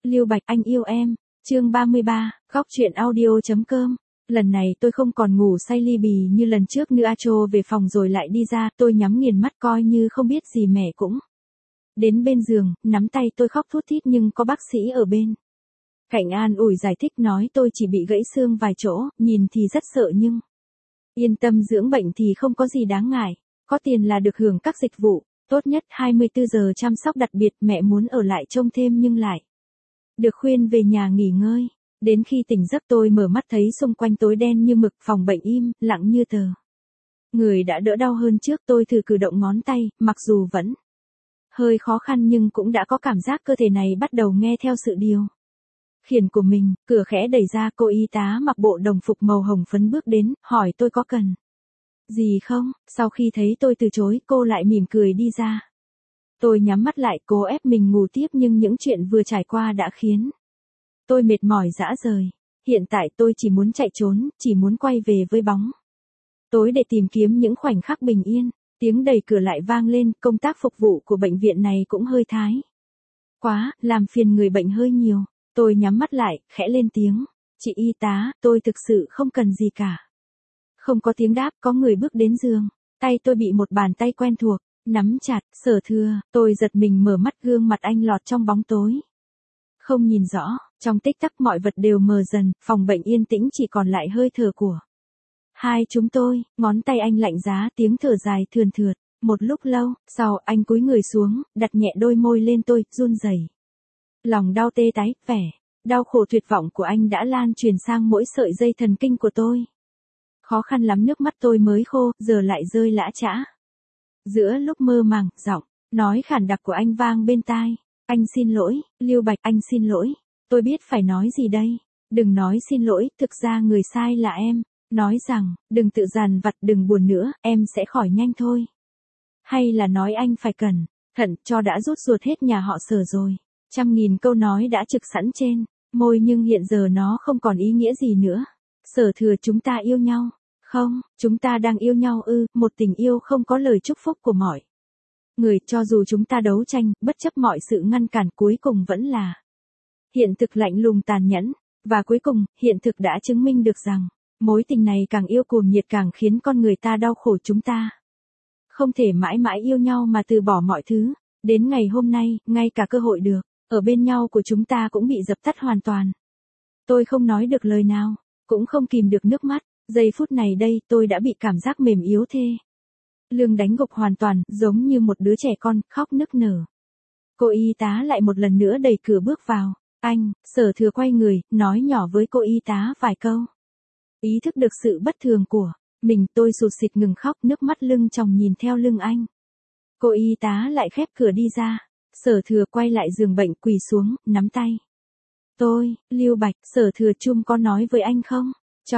Lưu Bạch anh yêu em. Chương 33, góc truyện audio.com. Lần này tôi không còn ngủ say ly bì như lần trước nữa. Acho về phòng rồi lại đi ra, tôi nhắm nghiền mắt coi như không biết gì mẹ cũng. Đến bên giường, nắm tay tôi khóc thút thít nhưng có bác sĩ ở bên cạnh an ủi giải thích nói tôi chỉ bị gãy xương vài chỗ, nhìn thì rất sợ nhưng yên tâm dưỡng bệnh thì không có gì đáng ngại, có tiền là được hưởng các dịch vụ, tốt nhất 24 giờ chăm sóc đặc biệt. Mẹ muốn ở lại trông thêm nhưng lại được khuyên về nhà nghỉ ngơi. Đến khi tỉnh giấc tôi mở mắt thấy xung quanh tối đen như mực, phòng bệnh im lặng như tờ. Người đã đỡ đau hơn trước. Tôi thử cử động ngón tay, mặc dù vẫn hơi khó khăn nhưng cũng đã có cảm giác cơ thể này bắt đầu nghe theo sự điều khiển của mình. Cửa khẽ đẩy ra, cô y tá mặc bộ đồng phục màu hồng phấn bước đến, hỏi tôi có cần gì không. Sau khi thấy tôi từ chối, cô lại mỉm cười đi ra. Tôi nhắm mắt lại cố ép mình ngủ tiếp nhưng những chuyện vừa trải qua đã khiến tôi mệt mỏi rã rời. Hiện tại tôi chỉ muốn chạy trốn, chỉ muốn quay về với bóng tối để tìm kiếm những khoảnh khắc bình yên. Tiếng đẩy cửa lại vang lên, công tác phục vụ của bệnh viện này cũng hơi thái quá, làm phiền người bệnh hơi nhiều. Tôi nhắm mắt lại, khẽ lên tiếng, chị y tá, tôi thực sự không cần gì cả. Không có tiếng đáp, có người bước đến giường. Tay tôi bị một bàn tay quen thuộc nắm chặt. Sở Thừa. Tôi giật mình mở mắt, gương mặt anh lọt trong bóng tối. Không nhìn rõ, trong tích tắc mọi vật đều mờ dần, phòng bệnh yên tĩnh chỉ còn lại hơi thở của hai chúng tôi. Ngón tay anh lạnh giá, tiếng thở dài thườn thượt. Một lúc lâu sau, anh cúi người xuống, đặt nhẹ đôi môi lên tôi, run rẩy. Lòng đau tê tái, vẻ đau khổ tuyệt vọng của anh đã lan truyền sang mỗi sợi dây thần kinh của tôi. Khó khăn lắm nước mắt tôi mới khô, giờ lại rơi lã chã. Giữa lúc mơ màng, giọng nói khản đặc của anh vang bên tai. Anh xin lỗi, Lưu Bạch, anh xin lỗi. Tôi biết phải nói gì đây. Đừng nói xin lỗi, thực ra người sai là em. Nói rằng, đừng tự dằn vặt, đừng buồn nữa, em sẽ khỏi nhanh thôi. Hay là nói anh phải cẩn thận, cho đã rút ruột hết nhà họ Sở rồi. Trăm nghìn câu nói đã trực sẵn trên môi nhưng hiện giờ nó không còn ý nghĩa gì nữa. Sở Thừa, chúng ta yêu nhau. Không, chúng ta đang yêu nhau ư. Một tình yêu không có lời chúc phúc của mọi người, cho dù chúng ta đấu tranh, bất chấp mọi sự ngăn cản, cuối cùng vẫn là hiện thực lạnh lùng tàn nhẫn. Và cuối cùng, hiện thực đã chứng minh được rằng mối tình này càng yêu cuồng nhiệt càng khiến con người ta đau khổ. Chúng ta không thể mãi mãi yêu nhau mà từ bỏ mọi thứ. Đến ngày hôm nay, ngay cả cơ hội được ở bên nhau của chúng ta cũng bị dập tắt hoàn toàn. Tôi không nói được lời nào, cũng không kìm được nước mắt. Giây phút này đây, tôi đã bị cảm giác mềm yếu thê lương đánh gục hoàn toàn, giống như một đứa trẻ con, khóc nức nở. Cô y tá lại một lần nữa đẩy cửa bước vào. Anh. Sở Thừa quay người, nói nhỏ với cô y tá vài câu. Ý thức được sự bất thường của mình, tôi sụt sịt ngừng khóc, nước mắt lưng tròng nhìn theo lưng anh. Cô y tá lại khép cửa đi ra. Sở Thừa quay lại giường bệnh, quỳ xuống, nắm tay tôi. Lưu Bạch, Sở Thừa, Chung có nói với anh không?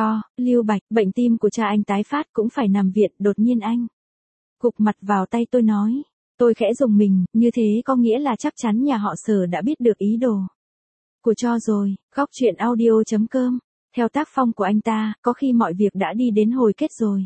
Lưu Bạch, bệnh tim của cha anh tái phát cũng phải nằm viện. Đột nhiên anh gục mặt vào tay tôi nói. Tôi khẽ rùng mình, như thế có nghĩa là chắc chắn nhà họ Sở đã biết được ý đồ của Cho rồi. Góc truyện audio.com. Theo tác phong của anh ta, có khi mọi việc đã đi đến hồi kết rồi.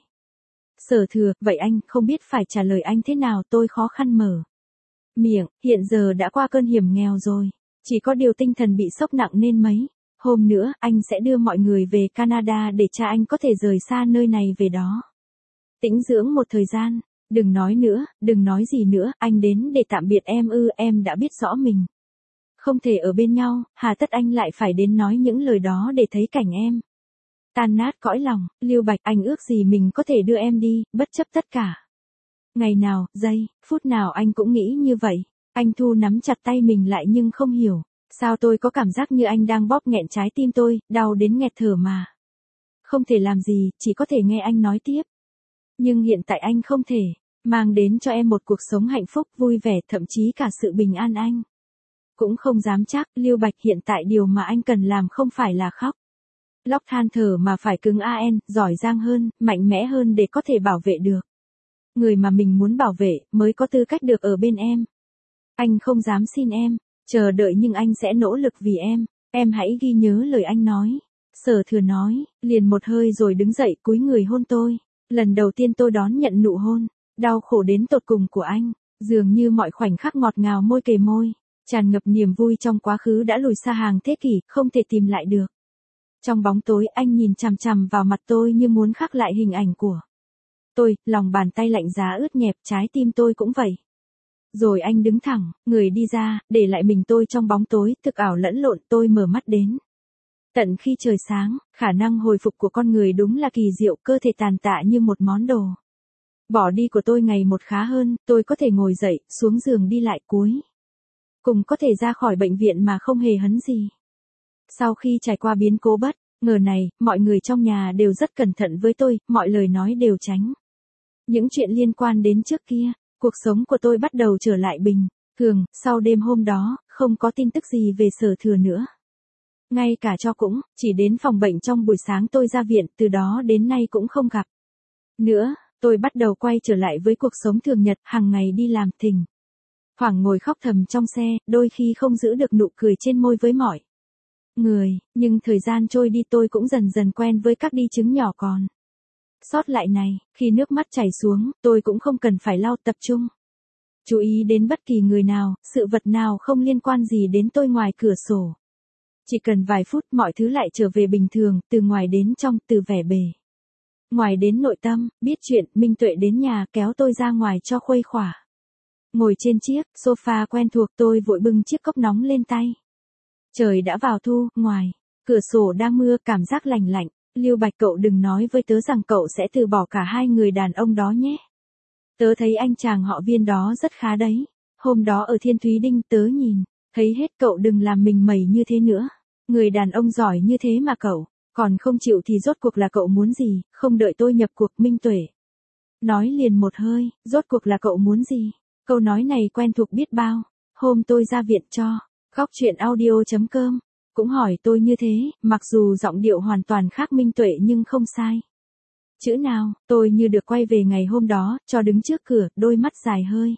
Sở Thừa, vậy anh không biết phải trả lời anh thế nào. Tôi khó khăn mở miệng, hiện giờ đã qua cơn hiểm nghèo rồi. Chỉ có điều tinh thần bị sốc nặng nên mấy hôm nữa, anh sẽ đưa mọi người về Canada để cha anh có thể rời xa nơi này về đó tĩnh dưỡng một thời gian. Đừng nói nữa, đừng nói gì nữa, anh đến để tạm biệt em ư. Em đã biết rõ mình không thể ở bên nhau, hà tất anh lại phải đến nói những lời đó để thấy cảnh em tan nát cõi lòng. Lưu Bạch, anh ước gì mình có thể đưa em đi, bất chấp tất cả. Ngày nào, giây, phút nào anh cũng nghĩ như vậy. Anh Thu nắm chặt tay mình lại nhưng không hiểu sao tôi có cảm giác như anh đang bóp nghẹn trái tim tôi, đau đến nghẹt thở mà không thể làm gì, chỉ có thể nghe anh nói tiếp. Nhưng hiện tại anh không thể mang đến cho em một cuộc sống hạnh phúc, vui vẻ, thậm chí cả sự bình an. Anh cũng không dám chắc. Lưu Bạch, hiện tại điều mà anh cần làm không phải là khóc lóc than thở mà phải cứng giỏi giang hơn, mạnh mẽ hơn để có thể bảo vệ được người mà mình muốn bảo vệ, mới có tư cách được ở bên em. Anh không dám xin em chờ đợi nhưng anh sẽ nỗ lực vì em. Em hãy ghi nhớ lời anh nói. Sở Thừa nói, liền một hơi rồi đứng dậy cúi người hôn tôi. Lần đầu tiên tôi đón nhận nụ hôn đau khổ đến tột cùng của anh. Dường như mọi khoảnh khắc ngọt ngào môi kề môi, Tràn ngập niềm vui trong quá khứ đã lùi xa hàng thế kỷ, không thể tìm lại được. Trong bóng tối anh nhìn chằm chằm vào mặt tôi như muốn khắc lại hình ảnh của tôi, lòng bàn tay lạnh giá ướt nhẹp, trái tim tôi cũng vậy. Rồi anh đứng thẳng, người đi ra, để lại mình tôi trong bóng tối, thực ảo lẫn lộn. Tôi mở mắt đến tận khi trời sáng, khả năng hồi phục của con người đúng là kỳ diệu, cơ thể tàn tạ như một món đồ. Bỏ đi của tôi ngày một khá hơn, tôi có thể ngồi dậy, xuống giường đi lại cuối cùng có thể ra khỏi bệnh viện mà không hề hấn gì. Sau khi trải qua biến cố bất ngờ này, mọi người trong nhà đều rất cẩn thận với tôi, mọi lời nói đều tránh những chuyện liên quan đến trước kia. Cuộc sống của tôi bắt đầu trở lại bình thường, sau đêm hôm đó, không có tin tức gì về Sở Thừa nữa. Ngay cả cho cũng, chỉ đến phòng bệnh trong buổi sáng tôi ra viện, từ đó đến nay cũng không gặp nữa. Tôi bắt đầu quay trở lại với cuộc sống thường nhật, hàng ngày đi làm, thỉnh thoảng ngồi khóc thầm trong xe, đôi khi không giữ được nụ cười trên môi với mọi người, nhưng thời gian trôi đi tôi cũng dần dần quen với các đi chứng nhỏ còn sót lại này. Khi nước mắt chảy xuống, tôi cũng không cần phải lau, tập trung chú ý đến bất kỳ người nào, sự vật nào không liên quan gì đến tôi ngoài cửa sổ. Chỉ cần vài phút mọi thứ lại trở về bình thường, từ ngoài đến trong, từ vẻ bề ngoài đến nội tâm. Biết chuyện, Minh Tuệ đến nhà kéo tôi ra ngoài cho khuây khỏa. Ngồi trên chiếc sofa quen thuộc, tôi vội bưng chiếc cốc nóng lên tay. Trời đã vào thu, ngoài cửa sổ đang mưa, cảm giác lành lạnh. Lưu Bạch, cậu đừng nói với tớ rằng cậu sẽ từ bỏ cả hai người đàn ông đó nhé. Tớ thấy anh chàng họ Viên đó rất khá đấy. Hôm đó ở Thiên Thúy Đinh tớ nhìn thấy hết, cậu đừng làm mình mẩy như thế nữa. Người đàn ông giỏi như thế mà cậu còn không chịu thì rốt cuộc là cậu muốn gì? Không đợi tôi nhập cuộc, Minh Tuệ nói liền một hơi, rốt cuộc là cậu muốn gì? Câu nói này quen thuộc biết bao. Hôm tôi ra viện cho Góc Chuyện Audio.com cũng hỏi tôi như thế, mặc dù giọng điệu hoàn toàn khác Minh Tuệ nhưng không sai chữ nào. Tôi như được quay về ngày hôm đó, cho đứng trước cửa, đôi mắt dài hơi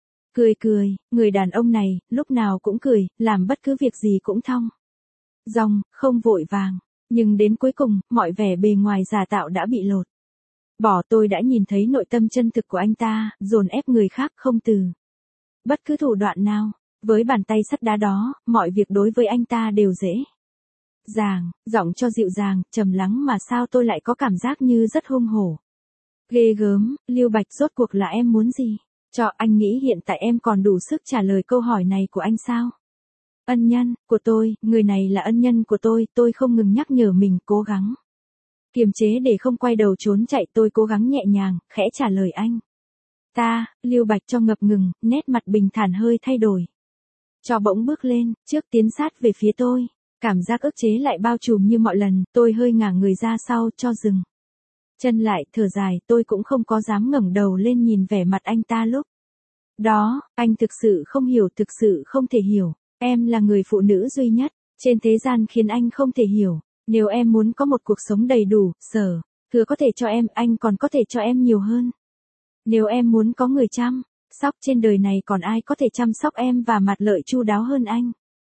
cười. Người đàn ông này, lúc nào cũng cười, làm bất cứ việc gì cũng thong dong, không vội vàng. Nhưng đến cuối cùng, mọi vẻ bề ngoài giả tạo đã bị lột bỏ. Tôi đã nhìn thấy nội tâm chân thực của anh ta, dồn ép người khác không từ bất cứ thủ đoạn nào. Với bàn tay sắt đá đó, mọi việc đối với anh ta đều dễ dàng, giọng cho dịu dàng, trầm lắng mà sao tôi lại có cảm giác như rất hung hổ. Ghê gớm. Lưu Bạch, rốt cuộc là em muốn gì? Cho anh nghĩ hiện tại em còn đủ sức trả lời câu hỏi này của anh sao? Ân nhân của tôi, người này là ân nhân của tôi không ngừng nhắc nhở mình, cố gắng kiềm chế để không quay đầu trốn chạy. Tôi cố gắng nhẹ nhàng, khẽ trả lời anh ta. Lưu Bạch cho ngập ngừng, nét mặt bình thản hơi thay đổi. Cho bỗng bước lên, trước tiến sát về phía tôi. Cảm giác ức chế lại bao trùm như mọi lần, tôi hơi ngả người ra sau, cho dừng chân lại, thở dài. Tôi cũng không có dám ngẩng đầu lên nhìn vẻ mặt anh ta lúc đó. Anh thực sự không hiểu, thực sự không thể hiểu. Em là người phụ nữ duy nhất trên thế gian khiến anh không thể hiểu. Nếu em muốn có một cuộc sống đầy đủ, Sở Thừa có thể cho em, anh còn có thể cho em nhiều hơn. Nếu em muốn có người chăm sóc trên đời này, còn ai có thể chăm sóc em và mặt lợi chu đáo hơn anh?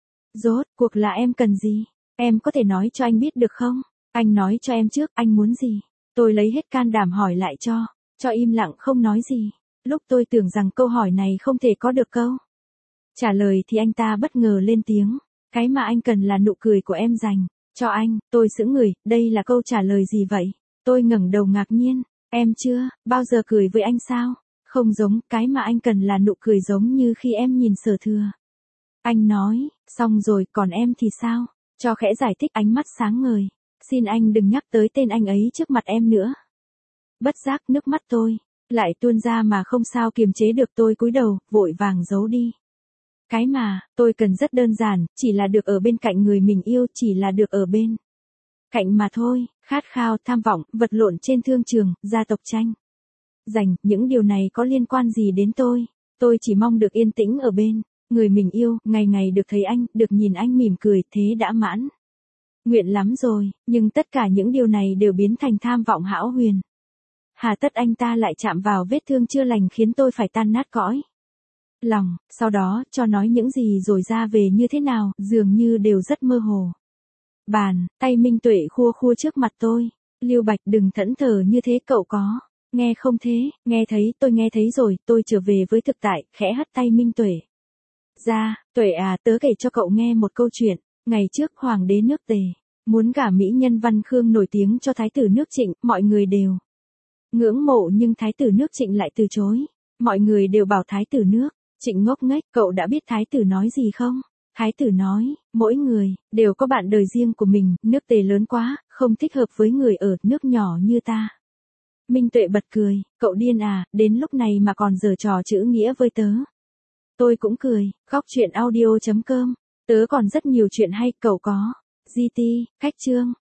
Rốt cuộc là em cần gì? Em có thể nói cho anh biết được không? Anh nói cho em trước, anh muốn gì? Tôi lấy hết can đảm hỏi lại, cho im lặng không nói gì. Lúc tôi tưởng rằng câu hỏi này không thể có được câu trả lời thì anh ta bất ngờ lên tiếng. Cái mà anh cần là nụ cười của em dành cho anh. Tôi sững người, đây là câu trả lời gì vậy? Tôi ngẩng đầu ngạc nhiên. Em chưa bao giờ cười với anh sao? Không giống, cái mà anh cần là nụ cười giống như khi em nhìn Sở Thừa. Anh nói, xong rồi, còn em thì sao? Cho khẽ giải thích, ánh mắt sáng ngời. Xin anh đừng nhắc tới tên anh ấy trước mặt em nữa. Bất giác nước mắt tôi lại tuôn ra mà không sao kiềm chế được. Tôi cúi đầu, vội vàng giấu đi. Cái mà tôi cần rất đơn giản, chỉ là được ở bên cạnh người mình yêu, chỉ là được ở bên cạnh mà thôi. Khát khao, tham vọng, vật lộn trên thương trường, gia tộc tranh giành, những điều này có liên quan gì đến tôi? Tôi chỉ mong được yên tĩnh ở bên người mình yêu, ngày ngày được thấy anh, được nhìn anh mỉm cười, thế đã mãn nguyện lắm rồi. Nhưng tất cả những điều này đều biến thành tham vọng hão huyền. Hà tất anh ta lại chạm vào vết thương chưa lành khiến tôi phải tan nát cõi lòng. Sau đó, cho nói những gì rồi ra về như thế nào, dường như đều rất mơ hồ. Bàn tay Minh Tuệ khua khua trước mặt tôi. Lưu Bạch, đừng thẫn thờ như thế, cậu có nghe không thế? Nghe thấy, tôi nghe thấy rồi. Tôi trở về với thực tại, khẽ hất tay Minh Tuệ Ra, Tuệ à, tớ kể cho cậu nghe một câu chuyện. Ngày trước hoàng đế nước Tề muốn gả mỹ nhân Văn Khương nổi tiếng cho thái tử nước Trịnh, mọi người đều ngưỡng mộ nhưng thái tử nước Trịnh lại từ chối. Mọi người đều bảo thái tử nước Trịnh ngốc nghếch, cậu đã biết thái tử nói gì không? Thái tử nói, mỗi người đều có bạn đời riêng của mình, nước Tề lớn quá, không thích hợp với người ở nước nhỏ như ta. Minh Tuệ bật cười, cậu điên à, đến lúc này mà còn giở trò chữ nghĩa với tớ. Tôi cũng cười, góc chuyện audio.com. Tớ còn rất nhiều chuyện hay, cậu có GT, khách chương.